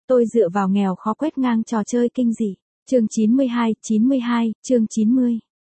Tôi dựa vào nghèo khó quét ngang trò chơi kinh dị. Chương 92, chương 90.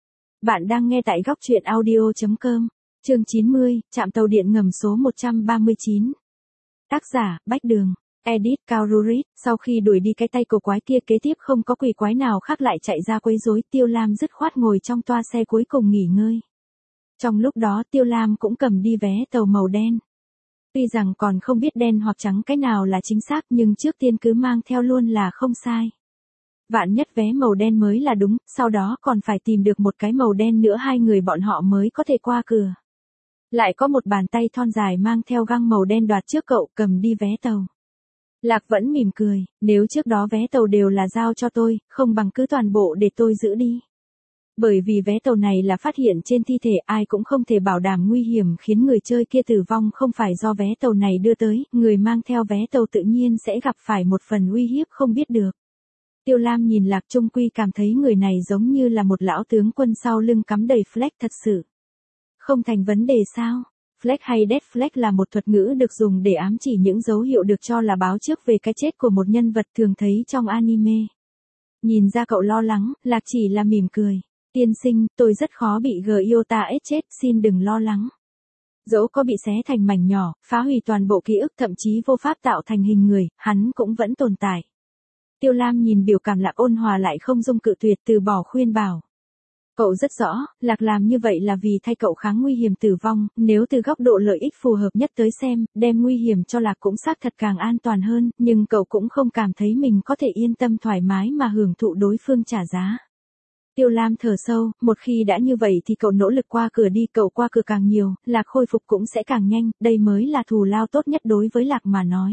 Bạn đang nghe tại góc truyện audio.com. Chương 90, trạm tàu điện ngầm số 139. Tác giả, Bách Đường. Edit, Cao Rurit. Sau khi đuổi đi cái tay cổ quái kia, kế tiếp không có quỷ quái nào khác lại chạy ra quấy rối. Tiêu Lam dứt khoát ngồi trong toa xe cuối cùng nghỉ ngơi. Trong lúc đó Tiêu Lam cũng cầm đi vé tàu màu đen. Tuy rằng còn không biết đen hoặc trắng cái nào là chính xác, nhưng trước tiên cứ mang theo luôn là không sai. Vạn nhất vé màu đen mới là đúng, sau đó còn phải tìm được một cái màu đen nữa, hai người bọn họ mới có thể qua cửa. Lại có một bàn tay thon dài mang theo găng màu đen đoạt trước cậu, cầm đi vé tàu. Lạc vẫn mỉm cười, nếu trước đó vé tàu đều là giao cho tôi, không bằng cứ toàn bộ để tôi giữ đi. Bởi vì vé tàu này là phát hiện trên thi thể, ai cũng không thể bảo đảm nguy hiểm khiến người chơi kia tử vong không phải do vé tàu này đưa tới, người mang theo vé tàu tự nhiên sẽ gặp phải một phần uy hiếp không biết được. Tiêu Lam nhìn Lạc Trung Quy cảm thấy người này giống như là một lão tướng quân sau lưng cắm đầy flag thật sự. Không thành vấn đề sao? Flag hay death flag là một thuật ngữ được dùng để ám chỉ những dấu hiệu được cho là báo trước về cái chết của một nhân vật thường thấy trong anime. Nhìn ra cậu lo lắng, Lạc chỉ là mỉm cười. Tiên sinh, tôi rất khó bị Gyota S chết, xin đừng lo lắng. Dẫu có bị xé thành mảnh nhỏ, phá hủy toàn bộ ký ức, thậm chí vô pháp tạo thành hình người, hắn cũng vẫn tồn tại. Tiêu Lam nhìn biểu cảm Lạc ôn hòa lại không dung cự tuyệt, từ bỏ khuyên bảo. Cậu rất rõ, Lạc làm như vậy là vì thay cậu kháng nguy hiểm tử vong, nếu từ góc độ lợi ích phù hợp nhất tới xem, đem nguy hiểm cho Lạc cũng xác thật càng an toàn hơn, nhưng cậu cũng không cảm thấy mình có thể yên tâm thoải mái mà hưởng thụ đối phương trả giá. Tiêu Lam thở sâu, một khi đã như vậy thì cậu nỗ lực qua cửa đi, cậu qua cửa càng nhiều, Lạc khôi phục cũng sẽ càng nhanh, đây mới là thù lao tốt nhất đối với Lạc mà nói.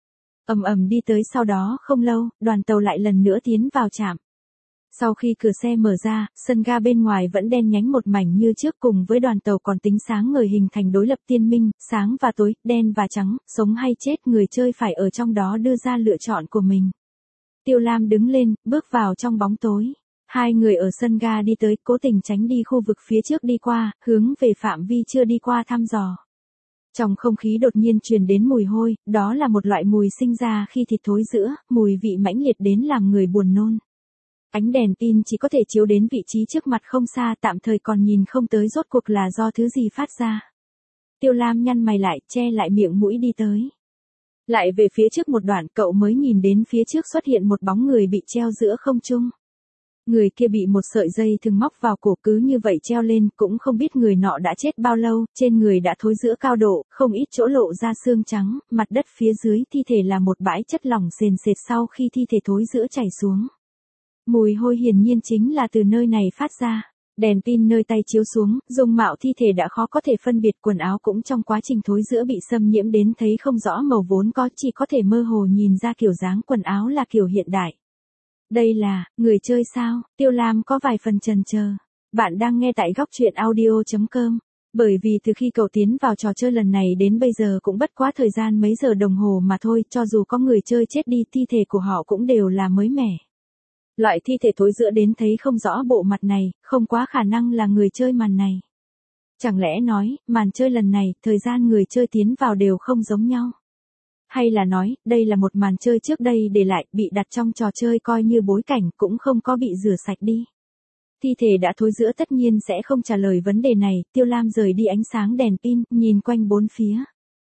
Ầm ầm đi tới, sau đó không lâu, đoàn tàu lại lần nữa tiến vào trạm. Sau khi cửa xe mở ra, sân ga bên ngoài vẫn đen nhánh một mảnh như trước, cùng với đoàn tàu còn tính sáng ngời hình thành đối lập tiên minh, sáng và tối, đen và trắng, sống hay chết, người chơi phải ở trong đó đưa ra lựa chọn của mình. Tiêu Lam đứng lên, bước vào trong bóng tối. Hai người ở sân ga đi tới, cố tình tránh đi khu vực phía trước đi qua, hướng về phạm vi chưa đi qua thăm dò. Trong không khí đột nhiên truyền đến mùi hôi, đó là một loại mùi sinh ra khi thịt thối rữa, mùi vị mãnh liệt đến làm người buồn nôn. Ánh đèn pin chỉ có thể chiếu đến vị trí trước mặt không xa, tạm thời còn nhìn không tới rốt cuộc là do thứ gì phát ra. Tiêu Lam nhăn mày lại, che lại miệng mũi đi tới. Lại về phía trước một đoạn, cậu mới nhìn đến phía trước xuất hiện một bóng người bị treo giữa không trung. Người kia bị một sợi dây thừng móc vào cổ, cứ như vậy treo lên, cũng không biết người nọ đã chết bao lâu, trên người đã thối rữa cao độ, không ít chỗ lộ ra xương trắng, mặt đất phía dưới thi thể là một bãi chất lỏng sền sệt sau khi thi thể thối rữa chảy xuống. Mùi hôi hiển nhiên chính là từ nơi này phát ra. Đèn pin nơi tay chiếu xuống, dung mạo thi thể đã khó có thể phân biệt, quần áo cũng trong quá trình thối rữa bị xâm nhiễm đến thấy không rõ màu, vốn có chỉ có thể mơ hồ nhìn ra kiểu dáng quần áo là kiểu hiện đại. Đây là, người chơi sao? Tiêu Lam có vài phần chần chờ. Bạn đang nghe tại góc truyện audio.com. Bởi vì từ khi cậu tiến vào trò chơi lần này đến bây giờ cũng bất quá thời gian mấy giờ đồng hồ mà thôi, cho dù có người chơi chết đi, thi thể của họ cũng đều là mới mẻ. Loại thi thể thối rữa đến thấy không rõ bộ mặt này, không quá khả năng là người chơi màn này. Chẳng lẽ nói, màn chơi lần này, thời gian người chơi tiến vào đều không giống nhau? Hay là nói, đây là một màn chơi trước đây để lại, bị đặt trong trò chơi coi như bối cảnh, cũng không có bị rửa sạch đi? Thi thể đã thối rữa tất nhiên sẽ không trả lời vấn đề này, Tiêu Lam rời đi ánh sáng đèn pin, nhìn quanh bốn phía.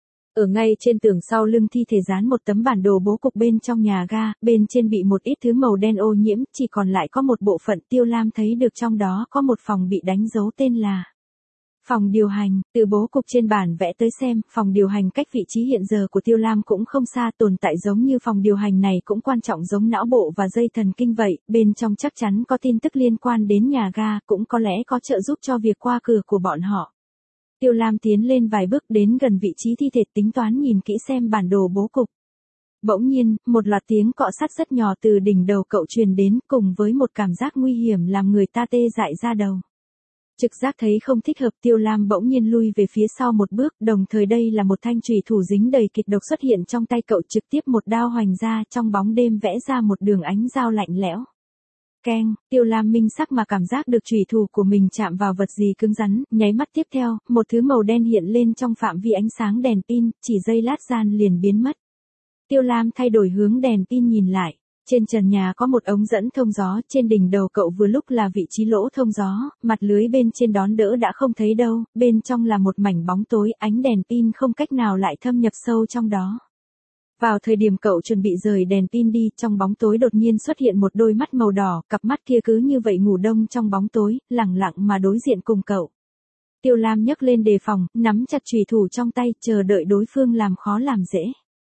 Ở ngay trên tường sau lưng thi thể dán một tấm bản đồ bố cục bên trong nhà ga, bên trên bị một ít thứ màu đen ô nhiễm, chỉ còn lại có một bộ phận. Tiêu Lam thấy được trong đó có một phòng bị đánh dấu tên là phòng điều hành. Từ bố cục trên bản vẽ tới xem, phòng điều hành cách vị trí hiện giờ của Tiêu Lam cũng không xa, tồn tại giống như phòng điều hành này cũng quan trọng giống não bộ và dây thần kinh vậy, bên trong chắc chắn có tin tức liên quan đến nhà ga, cũng có lẽ có trợ giúp cho việc qua cửa của bọn họ. Tiêu Lam tiến lên vài bước đến gần vị trí thi thể, tính toán nhìn kỹ xem bản đồ bố cục. Bỗng nhiên, một loạt tiếng cọ sát rất nhỏ từ đỉnh đầu cậu truyền đến, cùng với một cảm giác nguy hiểm làm người ta tê dại da đầu. Trực giác thấy không thích hợp, Tiêu Lam bỗng nhiên lui về phía sau một bước, đồng thời đây là một thanh chùy thủ dính đầy kịch độc xuất hiện trong tay cậu, trực tiếp một đao hoành ra, trong bóng đêm vẽ ra một đường ánh dao lạnh lẽo. Keng, Tiêu Lam minh sắc mà cảm giác được chùy thủ của mình chạm vào vật gì cứng rắn, nháy mắt tiếp theo, một thứ màu đen hiện lên trong phạm vi ánh sáng đèn pin, chỉ giây lát gian liền biến mất. Tiêu Lam thay đổi hướng đèn pin nhìn lại. Trên trần nhà có một ống dẫn thông gió, trên đỉnh đầu cậu vừa lúc là vị trí lỗ thông gió, mặt lưới bên trên đón đỡ đã không thấy đâu, bên trong là một mảnh bóng tối, ánh đèn pin không cách nào lại thâm nhập sâu trong đó. Vào thời điểm cậu chuẩn bị rời đèn pin đi, trong bóng tối đột nhiên xuất hiện một đôi mắt màu đỏ, cặp mắt kia cứ như vậy ngủ đông trong bóng tối, lẳng lặng mà đối diện cùng cậu. Tiêu Lam nhấc lên đề phòng, nắm chặt chùy thủ trong tay, chờ đợi đối phương làm khó làm dễ.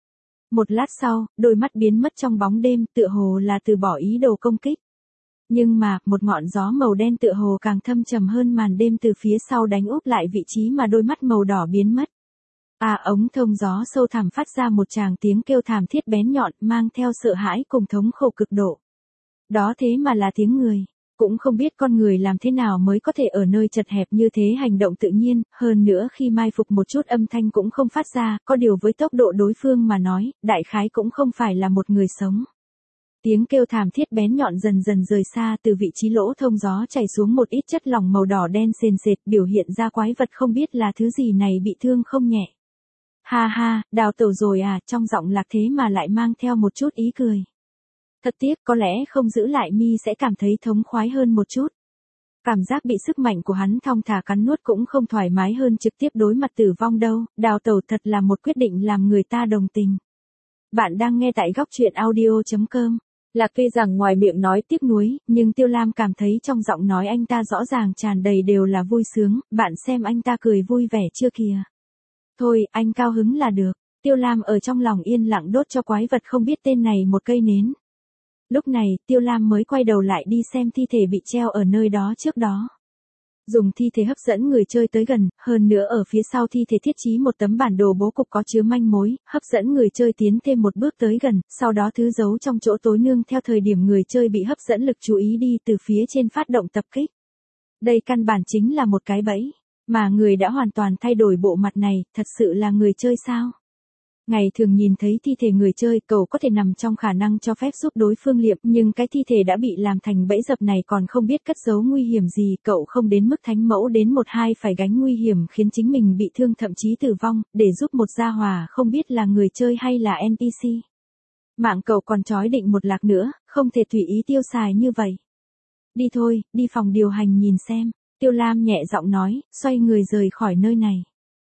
Một lát sau, đôi mắt biến mất trong bóng đêm, tựa hồ là từ bỏ ý đồ công kích. Nhưng mà, một ngọn gió màu đen tựa hồ càng thâm trầm hơn màn đêm từ phía sau đánh úp lại vị trí mà đôi mắt màu đỏ biến mất. Ống thông gió sâu thẳm phát ra một tràng tiếng kêu thảm thiết bén nhọn, mang theo sợ hãi cùng thống khổ cực độ. Đó thế mà là tiếng người. Cũng không biết con người làm thế nào mới có thể ở nơi chật hẹp như thế hành động tự nhiên, hơn nữa khi mai phục một chút âm thanh cũng không phát ra, có điều với tốc độ đối phương mà nói, đại khái cũng không phải là một người sống. Tiếng kêu thảm thiết bén nhọn dần dần rời xa, từ vị trí lỗ thông gió chảy xuống một ít chất lỏng màu đỏ đen sền sệt, biểu hiện ra quái vật không biết là thứ gì này bị thương không nhẹ. Ha ha, đào tẩu rồi à, trong giọng Lạc thế mà lại mang theo một chút ý cười. Thật tiếc, có lẽ không giữ lại mi sẽ cảm thấy thống khoái hơn một chút. Cảm giác bị sức mạnh của hắn thong thả cắn nuốt cũng không thoải mái hơn trực tiếp đối mặt tử vong đâu, đào tẩu thật là một quyết định làm người ta đồng tình. Bạn đang nghe tại góc truyện audio.com. Lạc tuy rằng ngoài miệng nói tiếc nuối, nhưng Tiêu Lam cảm thấy trong giọng nói anh ta rõ ràng tràn đầy đều là vui sướng, bạn xem anh ta cười vui vẻ chưa kìa. Thôi, anh cao hứng là được. Tiêu Lam ở trong lòng yên lặng đốt cho quái vật không biết tên này một cây nến. Lúc này, Tiêu Lam mới quay đầu lại đi xem thi thể bị treo ở nơi đó trước đó. Dùng thi thể hấp dẫn người chơi tới gần, hơn nữa ở phía sau thi thể thiết trí một tấm bản đồ bố cục có chứa manh mối, hấp dẫn người chơi tiến thêm một bước tới gần, sau đó thứ giấu trong chỗ tối nương theo thời điểm người chơi bị hấp dẫn lực chú ý đi từ phía trên phát động tập kích. Đây căn bản chính là một cái bẫy, mà người đã hoàn toàn thay đổi bộ mặt này, thật sự là người chơi sao? Ngày thường nhìn thấy thi thể người chơi, cậu có thể nằm trong khả năng cho phép giúp đối phương liệm, nhưng cái thi thể đã bị làm thành bẫy dập này còn không biết cất giấu nguy hiểm gì, cậu không đến mức thánh mẫu đến một hai phải gánh nguy hiểm khiến chính mình bị thương thậm chí tử vong, để giúp một gia hỏa không biết là người chơi hay là NPC. Mạng cậu còn trói định một Lạc nữa, không thể tùy ý tiêu xài như vậy. Đi thôi, đi phòng điều hành nhìn xem, Tiêu Lam nhẹ giọng nói, xoay người rời khỏi nơi này.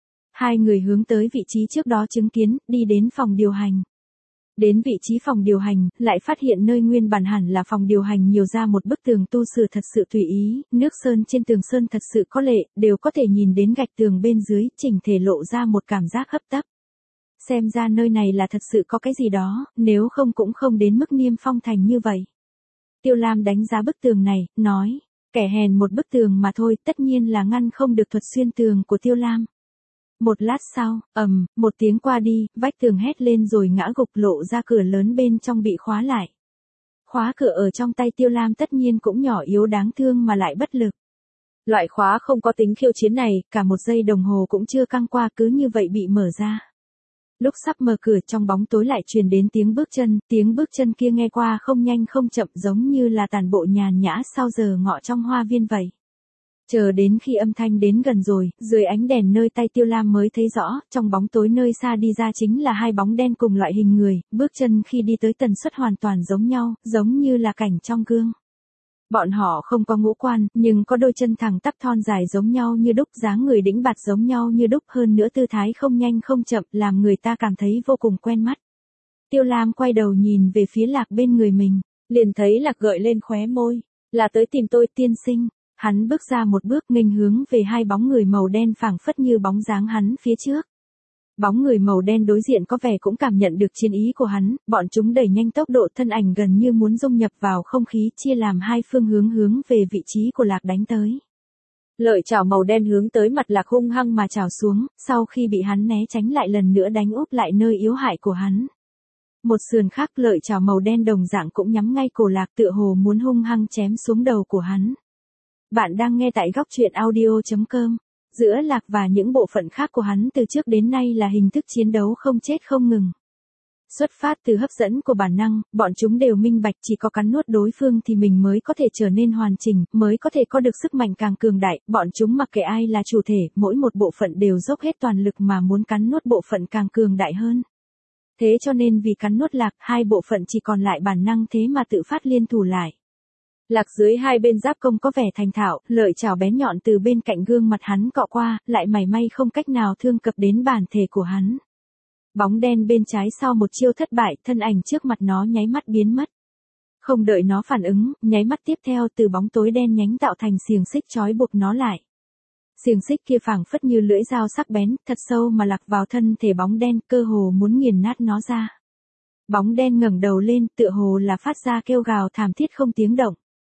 Hai người hướng tới vị trí trước đó chứng kiến, đi đến phòng điều hành. Đến vị trí phòng điều hành, lại phát hiện nơi nguyên bản hẳn là phòng điều hành nhiều ra một bức tường tu sửa thật sự tùy ý, nước sơn trên tường sơn thật sự có lệ, đều có thể nhìn đến gạch tường bên dưới, chỉnh thể lộ ra một cảm giác hấp tấp. Xem ra nơi này là thật sự có cái gì đó, nếu không cũng không đến mức niêm phong thành như vậy. Tiêu Lam đánh giá bức tường này, nói, kẻ hèn một bức tường mà thôi, tất nhiên là ngăn không được thuật xuyên tường của Tiêu Lam. Một lát sau, một tiếng qua đi, vách tường hét lên rồi ngã gục lộ ra cửa lớn bên trong bị khóa lại. Khóa cửa ở trong tay Tiêu Lam tất nhiên cũng nhỏ yếu đáng thương mà lại bất lực. Loại khóa không có tính khiêu chiến này, cả một giây đồng hồ cũng chưa căng qua cứ như vậy bị mở ra. Lúc sắp mở cửa trong bóng tối lại truyền đến tiếng bước chân kia nghe qua không nhanh không chậm giống như là tản bộ nhàn nhã sau giờ ngọ trong hoa viên vậy. Chờ đến khi âm thanh đến gần rồi, dưới ánh đèn nơi tay Tiêu Lam mới thấy rõ, trong bóng tối nơi xa đi ra chính là hai bóng đen cùng loại hình người, bước chân khi đi tới tần suất hoàn toàn giống nhau, giống như là cảnh trong gương. Bọn họ không có ngũ quan, nhưng có đôi chân thẳng tắp thon dài giống nhau như đúc, dáng người đĩnh bạt giống nhau như đúc, hơn nữa tư thái không nhanh không chậm, làm người ta cảm thấy vô cùng quen mắt. Tiêu Lam quay đầu nhìn về phía Lạc bên người mình, liền thấy Lạc gợi lên khóe môi, là tới tìm tôi tiên sinh. Hắn bước ra một bước nghênh hướng về hai bóng người màu đen phảng phất như bóng dáng hắn phía trước. Bóng người màu đen đối diện có vẻ cũng cảm nhận được chiến ý của hắn, bọn chúng đẩy nhanh tốc độ thân ảnh gần như muốn dung nhập vào không khí chia làm hai phương hướng về vị trí của Lạc đánh tới. Lợi chảo màu đen hướng tới mặt Lạc hung hăng mà chảo xuống, sau khi bị hắn né tránh lại lần nữa đánh úp lại nơi yếu hại của hắn. Một sườn khác lợi chảo màu đen đồng dạng cũng nhắm ngay cổ Lạc tựa hồ muốn hung hăng chém xuống đầu của hắn. Bạn đang nghe tại góc truyện audio.com. Giữa Lạc và những bộ phận khác của hắn từ trước đến nay là hình thức chiến đấu không chết không ngừng. Xuất phát từ hấp dẫn của bản năng, bọn chúng đều minh bạch chỉ có cắn nuốt đối phương thì mình mới có thể trở nên hoàn chỉnh, mới có thể có được sức mạnh càng cường đại, bọn chúng mặc kệ ai là chủ thể, mỗi một bộ phận đều dốc hết toàn lực mà muốn cắn nuốt bộ phận càng cường đại hơn. Thế cho nên vì cắn nuốt Lạc, hai bộ phận chỉ còn lại bản năng thế mà tự phát liên thủ lại. Lạc dưới hai bên giáp công có vẻ thành thạo, lợi chảo bén nhọn từ bên cạnh gương mặt hắn cọ qua, lại mảy may không cách nào thương cập đến bản thể của hắn. Bóng đen bên trái sau một chiêu thất bại, thân ảnh trước mặt nó nháy mắt biến mất. Không đợi nó phản ứng, nháy mắt tiếp theo từ bóng tối đen nhánh tạo thành xiềng xích trói buộc nó lại. Xiềng xích kia phảng phất như lưỡi dao sắc bén, thật sâu mà lặc vào thân thể bóng đen, cơ hồ muốn nghiền nát nó ra. Bóng đen ngẩng đầu lên, tựa hồ là phát ra kêu gào thảm thiết không tiếng động.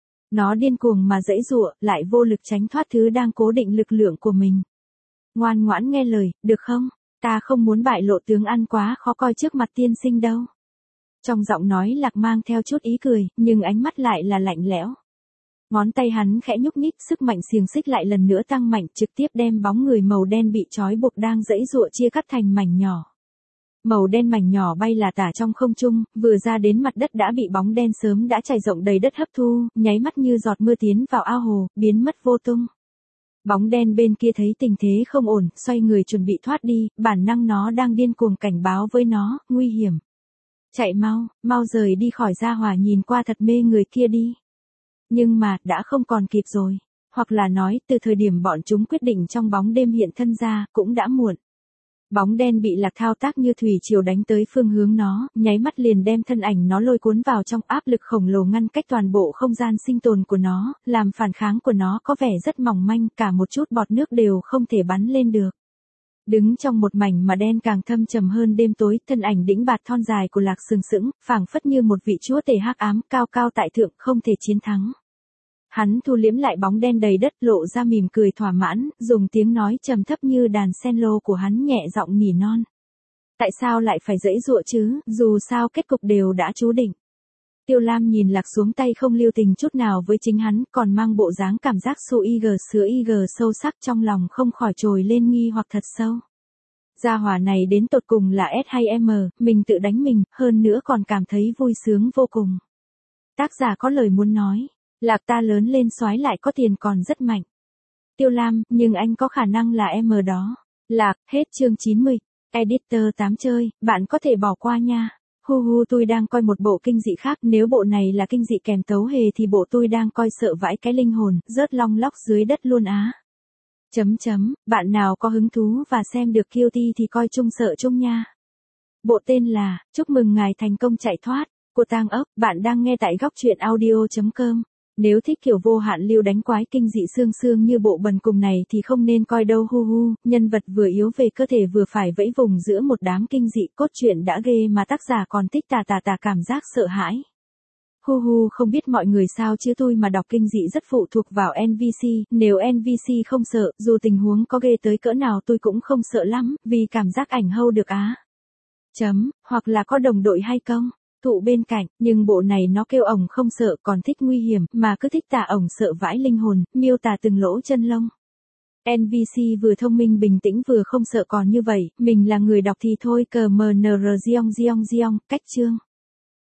Nó điên cuồng mà giãy giụa, lại vô lực tránh thoát thứ đang cố định lực lượng của mình. Ngoan ngoãn nghe lời, được không? Ta không muốn bại lộ tướng ăn quá khó coi trước mặt tiên sinh đâu. Trong giọng nói Lạc mang theo chút ý cười, nhưng ánh mắt lại là lạnh lẽo. Ngón tay hắn khẽ nhúc nhích, sức mạnh xiềng xích lại lần nữa tăng mạnh, trực tiếp đem bóng người màu đen bị trói buộc đang giãy giụa chia cắt thành mảnh nhỏ. Màu đen mảnh nhỏ bay là tả trong không trung, vừa ra đến mặt đất đã bị bóng đen sớm đã trải rộng đầy đất hấp thu, nháy mắt như giọt mưa tiến vào ao hồ, biến mất vô tung. Bóng đen bên kia thấy tình thế không ổn, xoay người chuẩn bị thoát đi, bản năng nó đang điên cuồng cảnh báo với nó, nguy hiểm. Chạy mau, mau rời đi khỏi gia hỏa nhìn qua thật mê người kia đi. Nhưng mà, đã không còn kịp rồi. Hoặc là nói, từ thời điểm bọn chúng quyết định trong bóng đêm hiện thân ra, cũng đã muộn. Bóng đen bị Lạc thao tác như thủy triều đánh tới phương hướng nó, nháy mắt liền đem thân ảnh nó lôi cuốn vào trong, áp lực khổng lồ ngăn cách toàn bộ không gian sinh tồn của nó, làm phản kháng của nó có vẻ rất mỏng manh, cả một chút bọt nước đều không thể bắn lên được. Đứng trong một mảnh mà đen càng thâm trầm hơn đêm tối, thân ảnh đĩnh bạt thon dài của Lạc sừng sững, phảng phất như một vị chúa tể hắc ám, cao cao tại thượng, không thể chiến thắng. Hắn thu liễm lại bóng đen đầy đất, lộ ra mỉm cười thỏa mãn, dùng tiếng nói trầm thấp như đàn cello của hắn nhẹ giọng nỉ non. Tại sao lại phải giãy giụa chứ, dù sao kết cục đều đã chú định. Tiêu Lam nhìn Lạc xuống tay không lưu tình chút nào với chính hắn, còn mang bộ dáng cảm giác sữa ig sâu sắc, trong lòng không khỏi trồi lên nghi hoặc thật sâu. Gia hỏa này đến tột cùng là S hay M, mình tự đánh mình, hơn nữa còn cảm thấy vui sướng vô cùng. Tác giả có lời muốn nói, Lạc ta lớn lên soái lại có tiền còn rất mạnh. Tiêu Lam, nhưng anh có khả năng là M đó. Lạc, hết chương 90. Editor 8 chơi, bạn có thể bỏ qua nha. Tôi đang coi một bộ kinh dị khác, nếu bộ này là kinh dị kèm tấu hề thì bộ tôi đang coi sợ vãi cái linh hồn, rớt long lóc dưới đất luôn á. Bạn nào có hứng thú và xem được Guilty thì coi chung sợ chung nha. Bộ tên là, chúc mừng ngài thành công chạy thoát, của Tang ốc, bạn đang nghe tại góc truyện audio.com. Nếu thích kiểu vô hạn lưu đánh quái kinh dị xương xương như bộ bần cùng này thì không nên coi đâu. Nhân vật vừa yếu về cơ thể vừa phải vẫy vùng giữa một đám kinh dị, cốt truyện đã ghê mà tác giả còn thích tà cảm giác sợ hãi. Không biết mọi người sao chứ tôi mà đọc kinh dị rất phụ thuộc vào NPC, nếu NPC không sợ, dù tình huống có ghê tới cỡ nào tôi cũng không sợ lắm, vì cảm giác ảnh hâu được á. Hoặc là có đồng đội hay không? Thụ bên cạnh, nhưng bộ này nó kêu ổng không sợ còn thích nguy hiểm, mà cứ thích tà ổng sợ vãi linh hồn, miêu tả từng lỗ chân lông. NPC vừa thông minh bình tĩnh vừa không sợ còn như vậy, mình là người đọc thì thôi cờ mnr giong, cách chương.